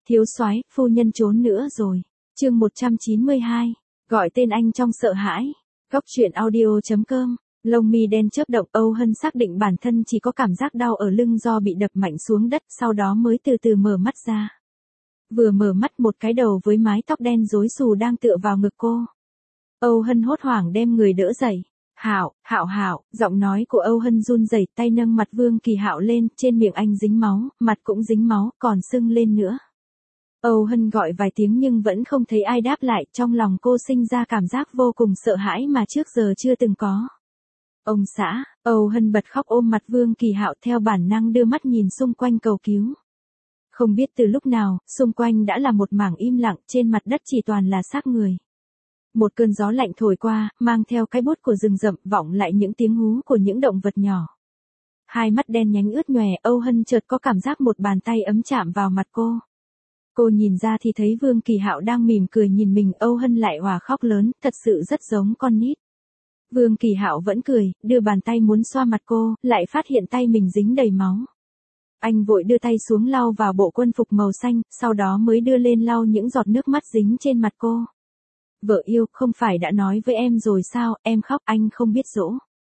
Thiếu soái, phu nhân trốn nữa rồi. Chương 192, gọi tên anh trong sợ hãi. Góc truyện audio.com. Lông mi đen chớp động, Âu Hân xác định bản thân chỉ có cảm giác đau ở lưng do bị đập mạnh xuống đất, sau đó mới từ từ mở mắt ra. Vừa mở mắt, một cái đầu với mái tóc đen rối xù đang tựa vào ngực cô. Âu Hân hốt hoảng đem người đỡ dậy. Hạo, Hạo, giọng nói của Âu Hân run rẩy, tay nâng mặt Vương Kỳ Hạo lên, trên miệng anh dính máu, mặt cũng dính máu, còn sưng lên nữa. Âu Hân gọi vài tiếng nhưng vẫn không thấy ai đáp lại, trong lòng cô sinh ra cảm giác vô cùng sợ hãi mà trước giờ chưa từng có. Ông xã, Âu Hân bật khóc ôm mặt Vương Kỳ Hạo, theo bản năng đưa mắt nhìn xung quanh cầu cứu. Không biết từ lúc nào, xung quanh đã là một mảng im lặng, trên mặt đất chỉ toàn là xác người. Một cơn gió lạnh thổi qua, mang theo cái bút của rừng rậm, vọng lại những tiếng hú của những động vật nhỏ. Hai mắt đen nhánh ướt nhòe, Âu Hân chợt có cảm giác một bàn tay ấm chạm vào mặt cô. Cô nhìn ra thì thấy Vương Kỳ Hạo đang mỉm cười nhìn mình, Âu Hân lại òa khóc lớn, thật sự rất giống con nít. Vương Kỳ Hạo vẫn cười, đưa bàn tay muốn xoa mặt cô, lại phát hiện tay mình dính đầy máu. Anh vội đưa tay xuống lau vào bộ quân phục màu xanh, sau đó mới đưa lên lau những giọt nước mắt dính trên mặt cô. Vợ yêu, không phải đã nói với em rồi sao, em khóc, anh không biết dỗ.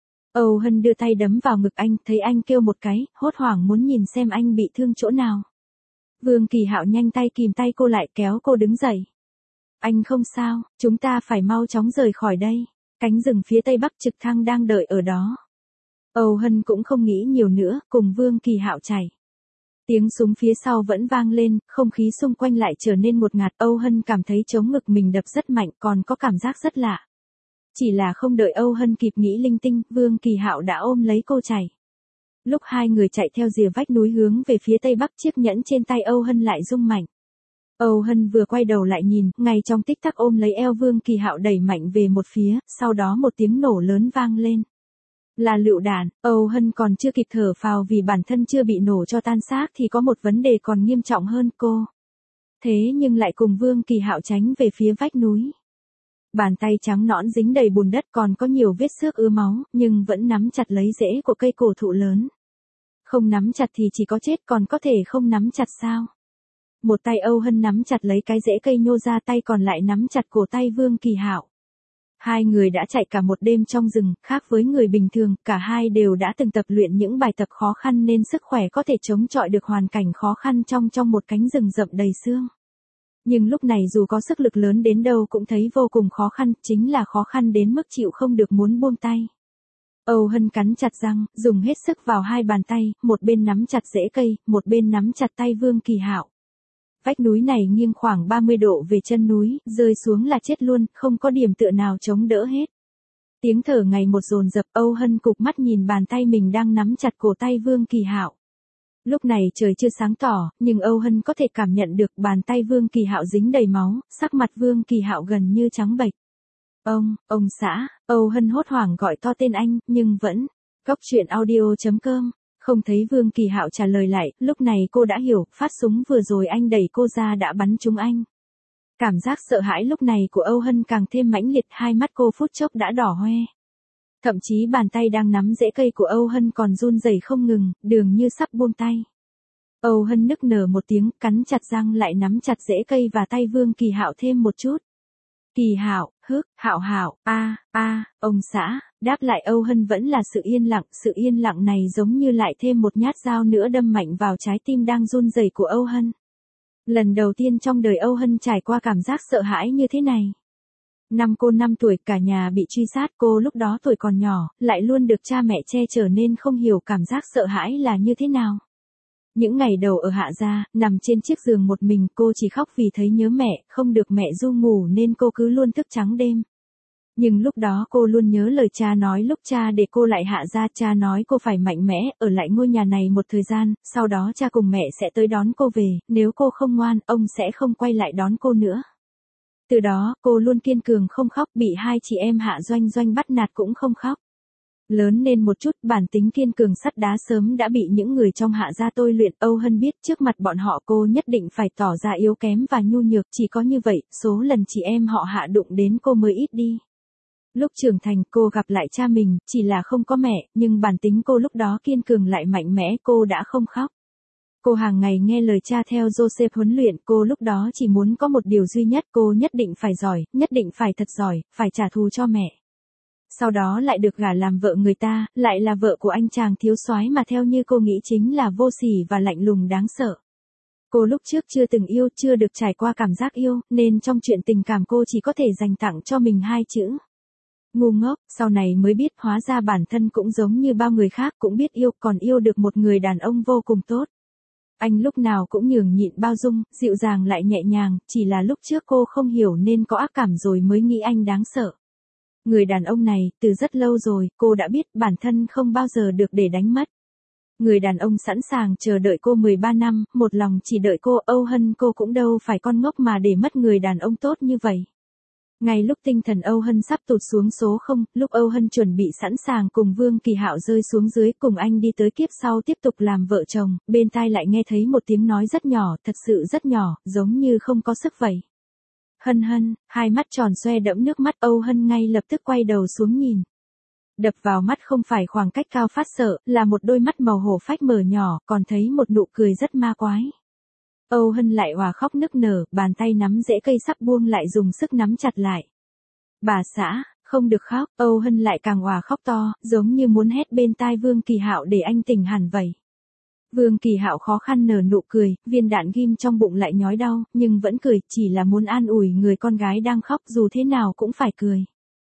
Âu Hân đưa tay đấm vào ngực anh, thấy anh kêu một cái, hốt hoảng muốn nhìn xem anh bị thương chỗ nào. Vương Kỳ Hạo nhanh tay kìm tay cô lại, kéo cô đứng dậy. Anh không sao, chúng ta phải mau chóng rời khỏi đây. Cánh rừng phía tây bắc trực thăng đang đợi ở đó. Âu Hân cũng không nghĩ nhiều nữa, cùng Vương Kỳ Hạo chạy. Tiếng súng phía sau vẫn vang lên, không khí xung quanh lại trở nên ngột ngạt. Âu Hân cảm thấy trống ngực mình đập rất mạnh, còn có cảm giác rất lạ. Chỉ là không đợi Âu Hân kịp nghĩ linh tinh, Vương Kỳ Hạo đã ôm lấy cô chạy. Lúc hai người chạy theo rìa vách núi hướng về phía tây bắc, chiếc nhẫn trên tay Âu Hân lại rung mạnh. Âu Hân vừa quay đầu lại nhìn, ngay trong tích tắc ôm lấy eo Vương Kỳ Hạo đẩy mạnh về một phía, sau đó một tiếng nổ lớn vang lên. Là lựu đạn. Âu Hân còn chưa kịp thở phào vì bản thân chưa bị nổ cho tan xác thì có một vấn đề còn nghiêm trọng hơn cô. Thế nhưng lại cùng Vương Kỳ Hạo tránh về phía vách núi. Bàn tay trắng nõn dính đầy bùn đất, còn có nhiều vết xước ứa máu, nhưng vẫn nắm chặt lấy rễ của cây cổ thụ lớn. Không nắm chặt thì chỉ có chết, còn có thể không nắm chặt sao? Một tay Âu Hân nắm chặt lấy cái rễ cây nhô ra, tay còn lại nắm chặt cổ tay Vương Kỳ Hạo. Hai người đã chạy cả một đêm trong rừng, khác với người bình thường, cả hai đều đã từng tập luyện những bài tập khó khăn nên sức khỏe có thể chống chọi được hoàn cảnh khó khăn trong một cánh rừng rậm đầy sương. Nhưng lúc này dù có sức lực lớn đến đâu cũng thấy vô cùng khó khăn, chính là khó khăn đến mức chịu không được muốn buông tay. Âu Hân cắn chặt răng, dùng hết sức vào hai bàn tay, một bên nắm chặt rễ cây, một bên nắm chặt tay Vương Kỳ Hạo. Vách núi này nghiêng khoảng 30 độ về chân núi, rơi xuống là chết luôn, không có điểm tựa nào chống đỡ hết. Tiếng thở ngày một dồn dập, Âu Hân cụp mắt nhìn bàn tay mình đang nắm chặt cổ tay Vương Kỳ Hạo. Lúc này trời chưa sáng tỏ, nhưng Âu Hân có thể cảm nhận được bàn tay Vương Kỳ Hạo dính đầy máu, sắc mặt Vương Kỳ Hạo gần như trắng bệch. Ông xã, Âu Hân hốt hoảng gọi to tên anh, nhưng vẫn. Góc truyện audio.com. Không thấy Vương Kỳ Hạo trả lời lại, lúc này cô đã hiểu, phát súng vừa rồi anh đẩy cô ra đã bắn trúng anh. Cảm giác sợ hãi lúc này của Âu Hân càng thêm mãnh liệt, hai mắt cô phút chốc đã đỏ hoe. Thậm chí bàn tay đang nắm rễ cây của Âu Hân còn run rẩy không ngừng, dường như sắp buông tay. Âu Hân nức nở một tiếng, cắn chặt răng lại nắm chặt rễ cây và tay Vương Kỳ Hạo thêm một chút. Kỳ Hạo, Hạo, ông xã, đáp lại Âu Hân vẫn là sự yên lặng này giống như lại thêm một nhát dao nữa đâm mạnh vào trái tim đang run rẩy của Âu Hân. Lần đầu tiên trong đời Âu Hân trải qua cảm giác sợ hãi như thế này. Năm cô 5 tuổi, cả nhà bị truy sát, cô lúc đó tuổi còn nhỏ, lại luôn được cha mẹ che chở nên không hiểu cảm giác sợ hãi là như thế nào. Những ngày đầu ở Hạ Gia, nằm trên chiếc giường một mình, cô chỉ khóc vì thấy nhớ mẹ, không được mẹ ru ngủ nên cô cứ luôn thức trắng đêm. Nhưng lúc đó cô luôn nhớ lời cha nói lúc cha để cô lại Hạ Gia, cha nói cô phải mạnh mẽ, ở lại ngôi nhà này một thời gian, sau đó cha cùng mẹ sẽ tới đón cô về, nếu cô không ngoan, ông sẽ không quay lại đón cô nữa. Từ đó, cô luôn kiên cường không khóc, bị hai chị em Hạ Doanh bắt nạt cũng không khóc. Lớn lên một chút, bản tính kiên cường sắt đá sớm đã bị những người trong Hạ Gia tôi luyện. Âu Hân biết trước mặt bọn họ cô nhất định phải tỏ ra yếu kém và nhu nhược, chỉ có như vậy, số lần chị em họ Hạ đụng đến cô mới ít đi. Lúc trưởng thành cô gặp lại cha mình, chỉ là không có mẹ, nhưng bản tính cô lúc đó kiên cường lại mạnh mẽ, cô đã không khóc. Cô hàng ngày nghe lời cha theo Joseph huấn luyện, cô lúc đó chỉ muốn có một điều duy nhất, cô nhất định phải giỏi, nhất định phải thật giỏi, phải trả thù cho mẹ. Sau đó lại được gả làm vợ người ta, lại là vợ của anh chàng thiếu soái mà theo như cô nghĩ chính là vô sỉ và lạnh lùng đáng sợ. Cô lúc trước chưa từng yêu, chưa được trải qua cảm giác yêu, nên trong chuyện tình cảm cô chỉ có thể dành tặng cho mình hai chữ. Ngu ngốc, sau này mới biết hóa ra bản thân cũng giống như bao người khác, cũng biết yêu, còn yêu được một người đàn ông vô cùng tốt. Anh lúc nào cũng nhường nhịn bao dung, dịu dàng lại nhẹ nhàng, chỉ là lúc trước cô không hiểu nên có ác cảm rồi mới nghĩ anh đáng sợ. Người đàn ông này, từ rất lâu rồi, cô đã biết bản thân không bao giờ được để đánh mất. Người đàn ông sẵn sàng chờ đợi cô 13 năm, một lòng chỉ đợi cô, Âu Hân cô cũng đâu phải con ngốc mà để mất người đàn ông tốt như vậy. Ngay lúc tinh thần Âu Hân sắp tụt xuống số 0, lúc Âu Hân chuẩn bị sẵn sàng cùng Vương Kỳ Hạo rơi xuống dưới cùng anh đi tới kiếp sau tiếp tục làm vợ chồng, bên tai lại nghe thấy một tiếng nói rất nhỏ, thật sự rất nhỏ, giống như không có sức vậy. Hân Hân, hai mắt tròn xoe đẫm nước mắt, Âu Hân ngay lập tức quay đầu xuống nhìn. Đập vào mắt không phải khoảng cách cao phát sợ, là một đôi mắt màu hổ phách mở nhỏ, còn thấy một nụ cười rất ma quái. Âu Hân lại òa khóc nức nở, bàn tay nắm rễ cây sắp buông lại dùng sức nắm chặt lại. Bà xã, không được khóc, Âu Hân lại càng òa khóc to, giống như muốn hét bên tai Vương Kỳ Hạo để anh tỉnh hẳn vậy. Vương Kỳ Hạo khó khăn nở nụ cười, viên đạn ghim trong bụng lại nhói đau, nhưng vẫn cười, chỉ là muốn an ủi người con gái đang khóc, dù thế nào cũng phải cười.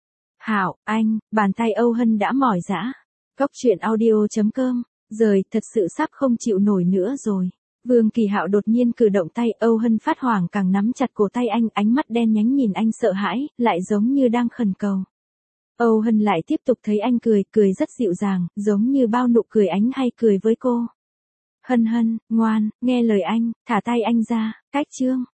Hạo, anh, bàn tay Âu Hân đã mỏi rã. Góc truyện audio.com, rời, thật sự sắp không chịu nổi nữa rồi. Vương Kỳ Hạo đột nhiên cử động tay, Âu Hân phát hoảng càng nắm chặt cổ tay anh, ánh mắt đen nhánh nhìn anh sợ hãi, lại giống như đang khẩn cầu. Âu Hân lại tiếp tục thấy anh cười, cười rất dịu dàng, giống như bao nụ cười anh hay cười với cô. Hân Hân, ngoan, nghe lời anh, thả tay anh ra, cách chương.